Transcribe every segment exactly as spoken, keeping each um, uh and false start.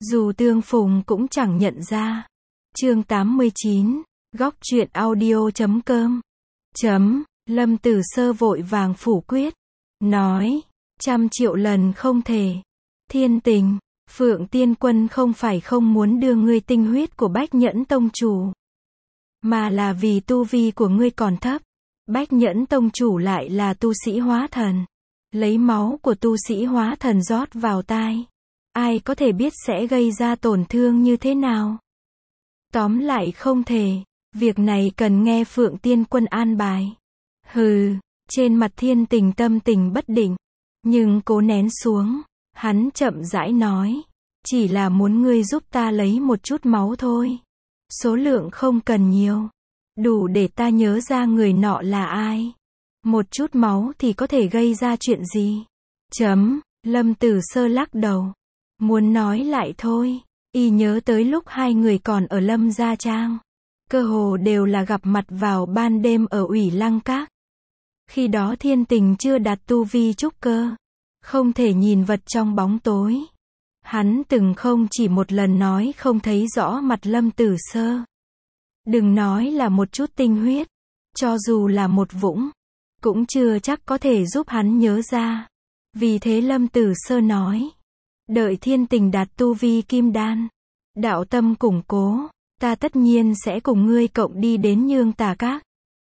Dù tương phùng cũng chẳng nhận ra. Chương tám mươi chín, góc truyện audio chấm com. Chấm, Lâm Tử Sơ vội vàng phủ quyết. Nói, trăm triệu lần không thể. Thiên Tình, Phượng Tiên Quân không phải không muốn đưa ngươi tinh huyết của Bách Nhẫn Tông Chủ. Mà là vì tu vi của ngươi còn thấp. Bách Nhẫn Tông Chủ lại là tu sĩ hóa thần. Lấy máu của tu sĩ hóa thần rót vào tai. Ai có thể biết sẽ gây ra tổn thương như thế nào? Tóm lại không thể. Việc này cần nghe Phượng Tiên Quân an bài. Hừ, trên mặt Thiên Tình tâm tình bất định. Nhưng cố nén xuống. Hắn chậm rãi nói. Chỉ là muốn ngươi giúp ta lấy một chút máu thôi. Số lượng không cần nhiều. Đủ để ta nhớ ra người nọ là ai. Một chút máu thì có thể gây ra chuyện gì? Chấm, Lâm Tử Sơ lắc đầu. Muốn nói lại thôi. Y nhớ tới lúc hai người còn ở Lâm Gia Trang. Cơ hồ đều là gặp mặt vào ban đêm ở Ủy Lăng Các. Khi đó Thiên Tình chưa đạt tu vi trúc cơ. Không thể nhìn vật trong bóng tối. Hắn từng không chỉ một lần nói không thấy rõ mặt Lâm Tử Sơ. Đừng nói là một chút tinh huyết. Cho dù là một vũng. Cũng chưa chắc có thể giúp hắn nhớ ra. Vì thế Lâm Tử Sơ nói. Đợi Thiên Tình đạt tu vi kim đan. Đạo tâm củng cố. Ta tất nhiên sẽ cùng ngươi cộng đi đến Nhương Tà Các.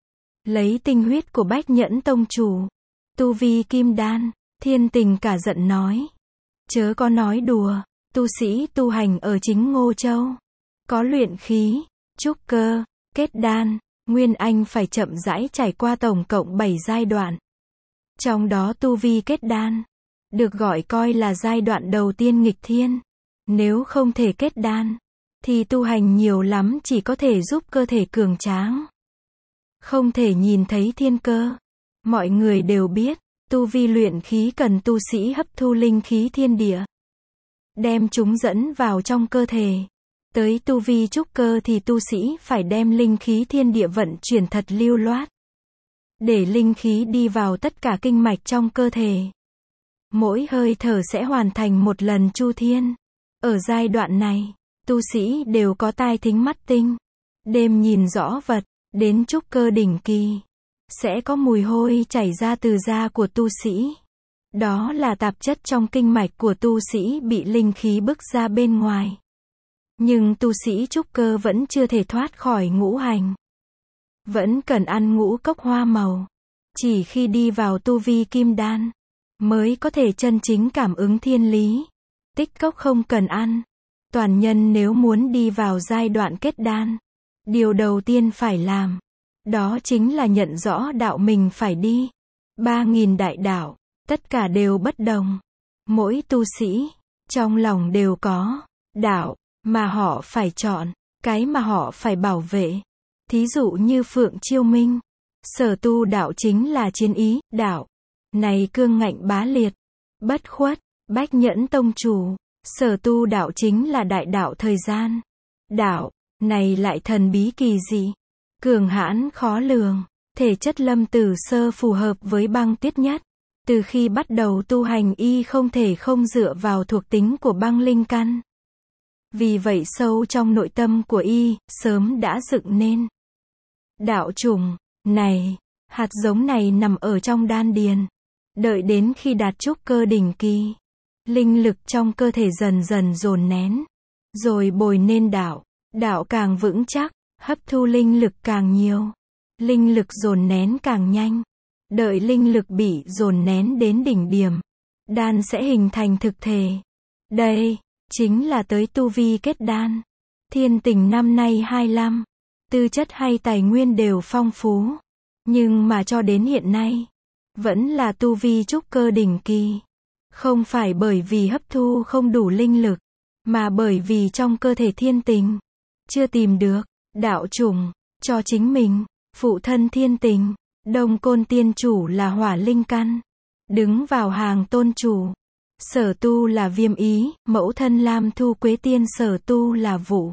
Lấy tinh huyết của Bách Nhẫn Tông Chủ. Tu vi kim đan. Thiên Tình cả giận nói. Chớ có nói đùa. Tu sĩ tu hành ở chính Ngô Châu. Có luyện khí, trúc cơ, kết đan, nguyên anh phải chậm rãi trải qua tổng cộng bảy giai đoạn. Trong đó tu vi kết đan. Được gọi coi là giai đoạn đầu tiên nghịch thiên. Nếu không thể kết đan. Thì tu hành nhiều lắm chỉ có thể giúp cơ thể cường tráng. Không thể nhìn thấy thiên cơ. Mọi người đều biết. Tu vi luyện khí cần tu sĩ hấp thu linh khí thiên địa. Đem chúng dẫn vào trong cơ thể. Tới tu vi trúc cơ thì tu sĩ phải đem linh khí thiên địa vận chuyển thật lưu loát. Để linh khí đi vào tất cả kinh mạch trong cơ thể. Mỗi hơi thở sẽ hoàn thành một lần chu thiên. Ở giai đoạn này, tu sĩ đều có tai thính mắt tinh. Đêm nhìn rõ vật, đến trúc cơ đỉnh kỳ. Sẽ có mùi hôi chảy ra từ da của tu sĩ. Đó là tạp chất trong kinh mạch của tu sĩ bị linh khí bức ra bên ngoài. Nhưng tu sĩ trúc cơ vẫn chưa thể thoát khỏi ngũ hành. Vẫn cần ăn ngũ cốc hoa màu. Chỉ khi đi vào tu vi kim đan, mới có thể chân chính cảm ứng thiên lý. Tích cốc không cần ăn. Toàn nhân nếu muốn đi vào giai đoạn kết đan, điều đầu tiên phải làm, đó chính là nhận rõ đạo mình phải đi. Ba nghìn đại đạo, tất cả đều bất đồng. Mỗi tu sĩ, trong lòng đều có đạo mà họ phải chọn, cái mà họ phải bảo vệ. Thí dụ như Phượng Chiêu Minh, sở tu đạo chính là chiến ý, đạo này cương ngạnh bá liệt, bất khuất. Bách Nhẫn Tông Chủ, sở tu đạo chính là đại đạo thời gian. Đạo này lại thần bí kỳ dị, cường hãn khó lường. Thể chất Lâm Tử Sơ phù hợp với băng tuyết nhất. Từ khi bắt đầu tu hành y không thể không dựa vào thuộc tính của băng linh căn. Vì vậy sâu trong nội tâm của y, sớm đã dựng nên. Đạo chủng này, hạt giống này nằm ở trong đan điền. Đợi đến khi đạt trúc cơ đỉnh kỳ, linh lực trong cơ thể dần dần dồn nén. Rồi bồi nên đạo. Đạo càng vững chắc, hấp thu linh lực càng nhiều. Linh lực dồn nén càng nhanh. Đợi linh lực bị dồn nén đến đỉnh điểm, đan sẽ hình thành thực thể. Đây, chính là tới tu vi kết đan. Thiên Tình năm nay hai mươi lăm. Tư chất hay tài nguyên đều phong phú. Nhưng mà cho đến hiện nay, vẫn là tu vi trúc cơ đỉnh kỳ. Không phải bởi vì hấp thu không đủ linh lực, mà bởi vì trong cơ thể Thiên Tình chưa tìm được đạo chủng cho chính mình. Phụ thân Thiên Tình, Đông Côn Tiên Chủ là hỏa linh căn, đứng vào hàng tôn chủ. Sở tu là viêm ý, mẫu thân Lam Thu Quế Tiên sở tu là vụ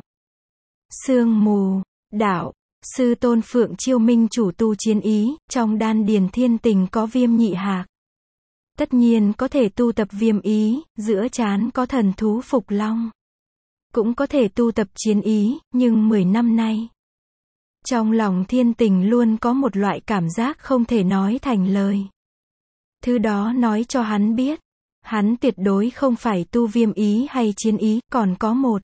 sương mù. Đạo, sư tôn Phượng Chiêu Minh chủ tu chiến ý, trong đan điền Thiên Tình có viêm nhị hạc. Tất nhiên có thể tu tập viêm ý, giữa trán có thần thú Phục Long. cũng có thể tu tập chiến ý, nhưng mười năm nay, trong lòng Thiên Tình luôn có một loại cảm giác không thể nói thành lời. Thứ đó nói cho hắn biết, hắn tuyệt đối không phải tu viêm ý hay chiến ý, còn có một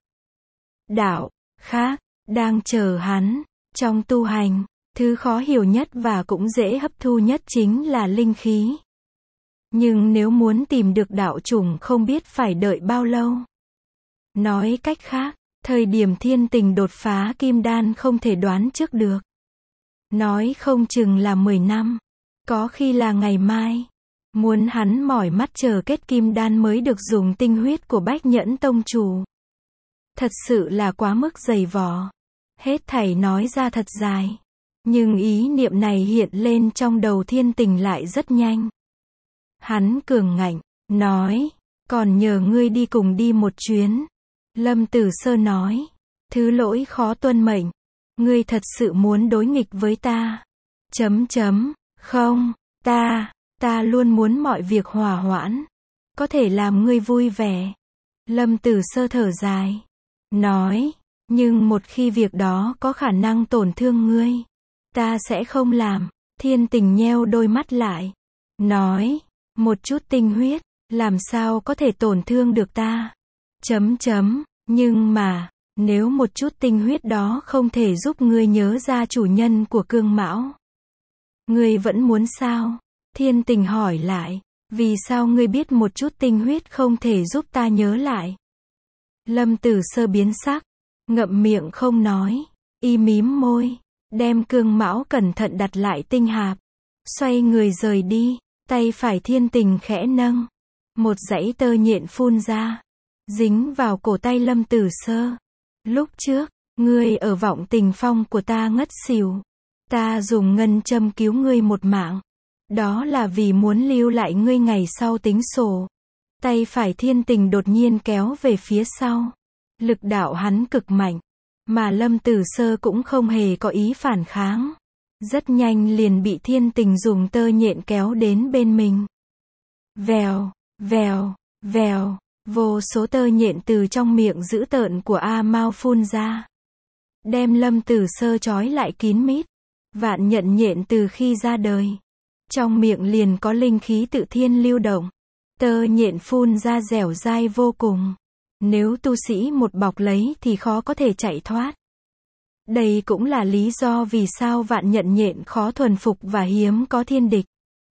đạo khác đang chờ hắn. Trong tu hành, thứ khó hiểu nhất và cũng dễ hấp thu nhất chính là linh khí. Nhưng nếu muốn tìm được đạo chủng không biết phải đợi bao lâu. Nói cách khác, thời điểm Thiên Tình đột phá kim đan không thể đoán trước được. Nói không chừng là mười năm, có khi là ngày mai. Muốn hắn mỏi mắt chờ kết kim đan mới được dùng tinh huyết của Bách Nhẫn Tông chủ. Thật sự là quá mức dày vò. Hết thảy nói ra thật dài. Nhưng ý niệm này hiện lên trong đầu Thiên Tình lại rất nhanh. Hắn cường ngạnh, nói, còn nhờ ngươi đi cùng đi một chuyến. Lâm Tử Sơ nói, thứ lỗi khó tuân mệnh. Ngươi thật sự muốn đối nghịch với ta. Chấm chấm, không, ta, ta luôn muốn mọi việc hòa hoãn. Có thể làm ngươi vui vẻ. Lâm Tử Sơ thở dài. Nói, nhưng một khi việc đó có khả năng tổn thương ngươi, ta sẽ không làm. Thiên Tình nheo đôi mắt lại. Nói, một chút tinh huyết, làm sao có thể tổn thương được ta. Chấm chấm, nhưng mà, nếu một chút tinh huyết đó không thể giúp ngươi nhớ ra chủ nhân của Cương Mão, ngươi vẫn muốn sao? Thiên Tình hỏi lại, vì sao ngươi biết một chút tinh huyết không thể giúp ta nhớ lại? Lâm Tử Sơ biến sắc, ngậm miệng không nói, y mím môi, đem Cương Mão cẩn thận đặt lại tinh hạp, xoay người rời đi, tay phải Thiên Tình khẽ nâng, một dãy tơ nhện phun ra, dính vào cổ tay Lâm Tử Sơ. Lúc trước, ngươi ở Vọng Tình Phong của ta ngất xỉu, ta dùng ngân châm cứu ngươi một mạng. Đó là vì muốn lưu lại ngươi ngày sau tính sổ. Tay phải Thiên Tình đột nhiên kéo về phía sau. Lực đạo hắn cực mạnh, mà Lâm Tử Sơ cũng không hề có ý phản kháng. Rất nhanh liền bị Thiên Tình dùng tơ nhện kéo đến bên mình. Vèo, vèo, vèo, vô số tơ nhện từ trong miệng dữ tợn của A Mao phun ra. Đem Lâm Tử Sơ trói lại kín mít. Vạn nhận nhện từ khi ra đời, trong miệng liền có linh khí tự thiên lưu động. Tơ nhện phun ra dẻo dai vô cùng. Nếu tu sĩ một bọc lấy thì khó có thể chạy thoát. Đây cũng là lý do vì sao vạn nhận nhện khó thuần phục và hiếm có thiên địch.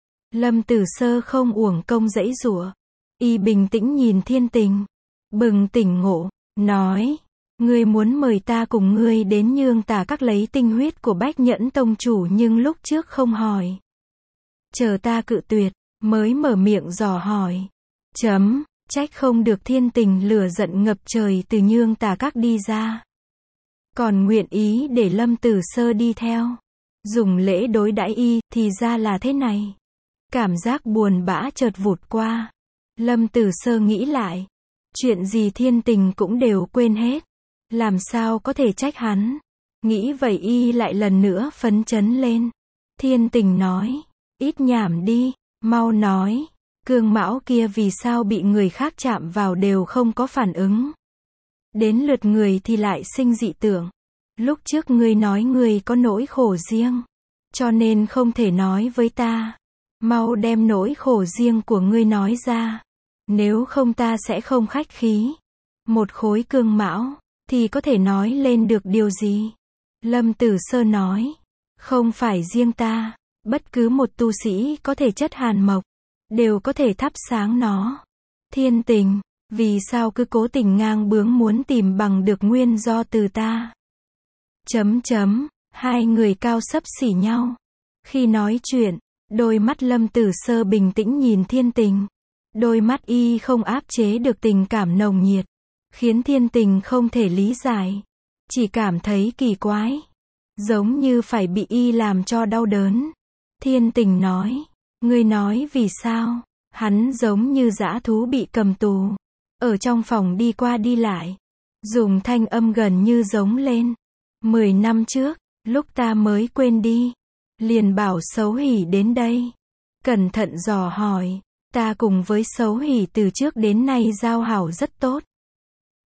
Lâm Tử Sơ không uổng công dãy giụa. Y bình tĩnh nhìn Thiên Tình. Bừng tỉnh ngộ, nói, ngươi muốn mời ta cùng ngươi đến Nhương Tà Các lấy tinh huyết của Bách Nhẫn Tông chủ nhưng lúc trước không hỏi. Chờ ta cự tuyệt, mới mở miệng dò hỏi. Chấm, trách không được Thiên Tình lửa giận ngập trời từ Nhương Tà Các đi ra. Còn nguyện ý để Lâm Tử Sơ đi theo. Dùng lễ đối đãi y, thì ra là thế này. Cảm giác buồn bã chợt vụt qua. Lâm Tử Sơ nghĩ lại. Chuyện gì Thiên Tình cũng đều quên hết. Làm sao có thể trách hắn. Nghĩ vậy y lại lần nữa phấn chấn lên. Thiên Tình nói. Ít nhảm đi, mau nói. Cương Mão kia vì sao bị người khác chạm vào đều không có phản ứng. Đến lượt người thì lại sinh dị tưởng. Lúc trước ngươi nói ngươi có nỗi khổ riêng. Cho nên không thể nói với ta. Mau đem nỗi khổ riêng của ngươi nói ra. Nếu không ta sẽ không khách khí. Một khối cương mão, thì có thể nói lên được điều gì? Lâm Tử Sơ nói. Không phải riêng ta. Bất cứ một tu sĩ có thể chất hàn mộc, đều có thể thắp sáng nó. Thiên Tình, vì sao cứ cố tình ngang bướng muốn tìm bằng được nguyên do từ ta? Chấm chấm, hai người cao xấp xỉ nhau. Khi nói chuyện, đôi mắt Lâm Tử Sơ bình tĩnh nhìn Thiên Tình. Đôi mắt y không áp chế được tình cảm nồng nhiệt, khiến Thiên Tình không thể lý giải. Chỉ cảm thấy kỳ quái. Giống như phải bị y làm cho đau đớn. Thiên Tình nói. Ngươi nói vì sao? Hắn giống như dã thú bị cầm tù. Ở trong phòng đi qua đi lại. Dùng thanh âm gần như giống lên. Mười năm trước, lúc ta mới quên đi. Liền bảo Xấu Hỉ đến đây. Cẩn thận dò hỏi. Ta cùng với Xấu Hỉ từ trước đến nay giao hảo rất tốt.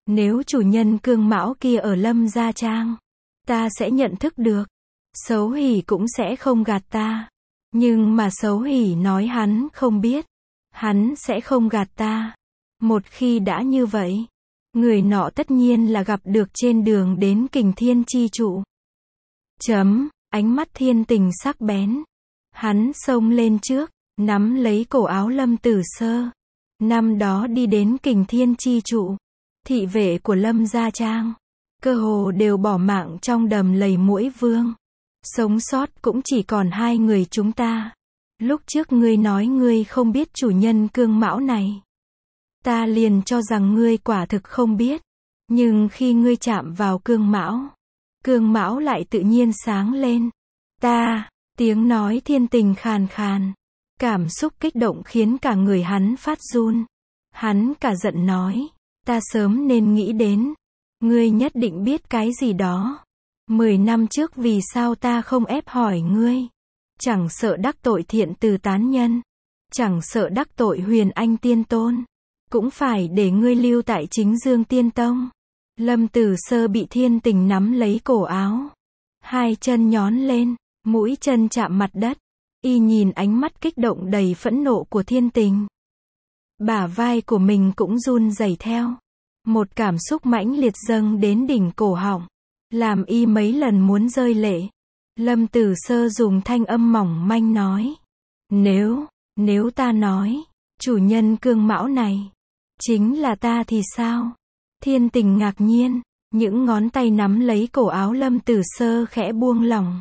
Nếu chủ nhân Cương Mão kia ở Lâm Gia Trang, ta sẽ nhận thức được. Xấu Hỉ cũng sẽ không gạt ta. Nhưng mà Xấu Hỉ nói hắn không biết. Hắn sẽ không gạt ta. Một khi đã như vậy, người nọ tất nhiên là gặp được trên đường đến Kình Thiên Chi Trụ. Chấm, ánh mắt Thiên Tình sắc bén. Hắn xông lên trước, nắm lấy cổ áo Lâm Tử Sơ. Năm đó đi đến Kình Thiên Chi Trụ, thị vệ của Lâm Gia Trang, cơ hồ đều bỏ mạng trong đầm lầy muỗi vương. Sống sót cũng chỉ còn hai người chúng ta. Lúc trước ngươi nói ngươi không biết chủ nhân Cương Mão này. Ta liền cho rằng ngươi quả thực không biết. Nhưng khi ngươi chạm vào Cương Mão, Cương Mão lại tự nhiên sáng lên. Ta, tiếng nói Thiên Tình khàn khàn. Cảm xúc kích động khiến cả người hắn phát run. Hắn cả giận nói, ta sớm nên nghĩ đến. Ngươi nhất định biết cái gì đó. Mười năm trước vì sao ta không ép hỏi ngươi? Chẳng sợ đắc tội Thiện Từ tán nhân, chẳng sợ đắc tội Huyền Anh Tiên Tôn, cũng phải để ngươi lưu tại Chính Dương Tiên Tông. Lâm Tử Sơ bị Thiên Tình nắm lấy cổ áo, hai chân nhón lên, mũi chân chạm mặt đất. Y nhìn ánh mắt kích động đầy phẫn nộ của Thiên Tình. Bả vai của mình cũng run rẩy theo. Một cảm xúc mãnh liệt dâng đến đỉnh cổ họng, làm y mấy lần muốn rơi lệ. Lâm Tử Sơ dùng thanh âm mỏng manh nói. Nếu, nếu ta nói, chủ nhân Cương Mão này, chính là ta thì sao? Thiên Tình ngạc nhiên, những ngón tay nắm lấy cổ áo Lâm Tử Sơ khẽ buông lỏng.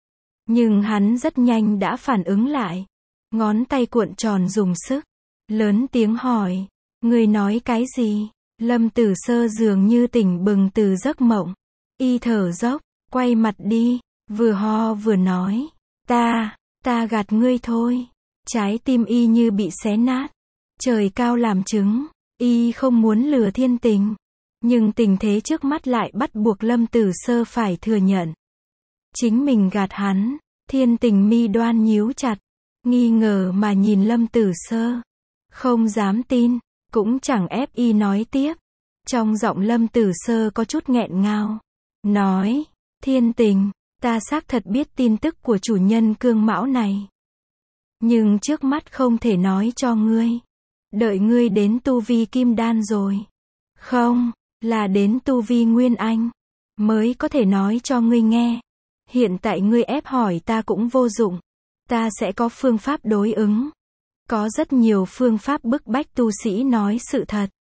Nhưng hắn rất nhanh đã phản ứng lại. Ngón tay cuộn tròn dùng sức. Lớn tiếng hỏi. Ngươi nói cái gì? Lâm Tử Sơ dường như tỉnh bừng từ giấc mộng. Y thở dốc, quay mặt đi, vừa ho vừa nói. Ta, ta gạt ngươi thôi. Trái tim y như bị xé nát. Trời cao làm chứng. Y không muốn lừa Thiên Tình. Nhưng tình thế trước mắt lại bắt buộc Lâm Tử Sơ phải thừa nhận. Chính mình gạt hắn. Thiên Tình mi đoan nhíu chặt, nghi ngờ mà nhìn Lâm Tử Sơ. Không dám tin, cũng chẳng ép y nói tiếp. Trong giọng Lâm Tử Sơ có chút nghẹn ngào. Nói, Thiên Tình, ta xác thật biết tin tức của chủ nhân Cương Mão này. Nhưng trước mắt không thể nói cho ngươi. Đợi ngươi đến tu vi Kim Đan rồi. Không, là đến tu vi Nguyên Anh. Mới có thể nói cho ngươi nghe. Hiện tại ngươi ép hỏi ta cũng vô dụng. Ta sẽ có phương pháp đối ứng. Có rất nhiều phương pháp bức bách tu sĩ nói sự thật.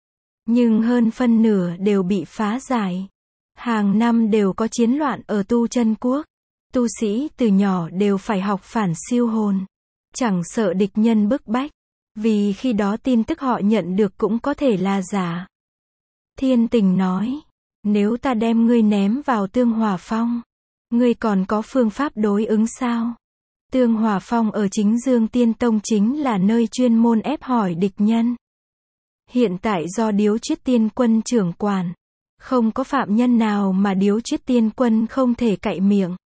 Nhưng hơn phân nửa đều bị phá giải. Hàng năm đều có chiến loạn ở Tu Chân Quốc. Tu sĩ từ nhỏ đều phải học phản siêu hồn. Chẳng sợ địch nhân bức bách. Vì khi đó tin tức họ nhận được cũng có thể là giả. Thiên Tình nói. Nếu ta đem ngươi ném vào Tương Hỏa Phong, ngươi còn có phương pháp đối ứng sao? Tương Hỏa Phong ở Chính Dương Tiên Tông chính là nơi chuyên môn ép hỏi địch nhân. Hiện tại do Điếu Triết Tiên Quân trưởng quản, không có phạm nhân nào mà Điếu Triết Tiên Quân không thể cạy miệng.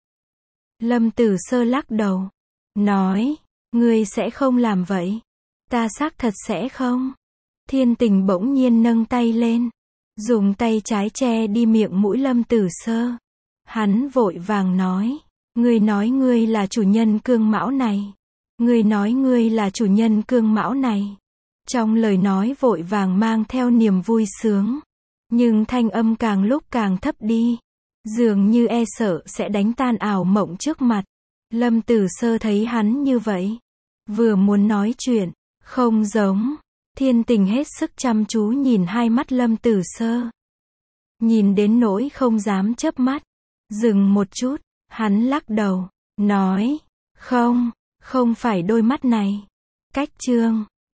Lâm Tử Sơ lắc đầu, nói, ngươi sẽ không làm vậy. Ta xác thật sẽ không. Thiên Tình bỗng nhiên nâng tay lên, dùng tay trái che đi miệng mũi Lâm Tử Sơ. Hắn vội vàng nói, ngươi nói ngươi là chủ nhân Cương Mão này. Ngươi nói ngươi là chủ nhân Cương Mão này. Trong lời nói vội vàng mang theo niềm vui sướng. Nhưng thanh âm càng lúc càng thấp đi. Dường như e sợ sẽ đánh tan ảo mộng trước mặt. Lâm Tử Sơ thấy hắn như vậy. Vừa muốn nói chuyện, không giống. Thiên Tình hết sức chăm chú nhìn hai mắt Lâm Tử Sơ. Nhìn đến nỗi không dám chớp mắt. Dừng một chút, hắn lắc đầu, nói, không, không phải đôi mắt này. Cách chương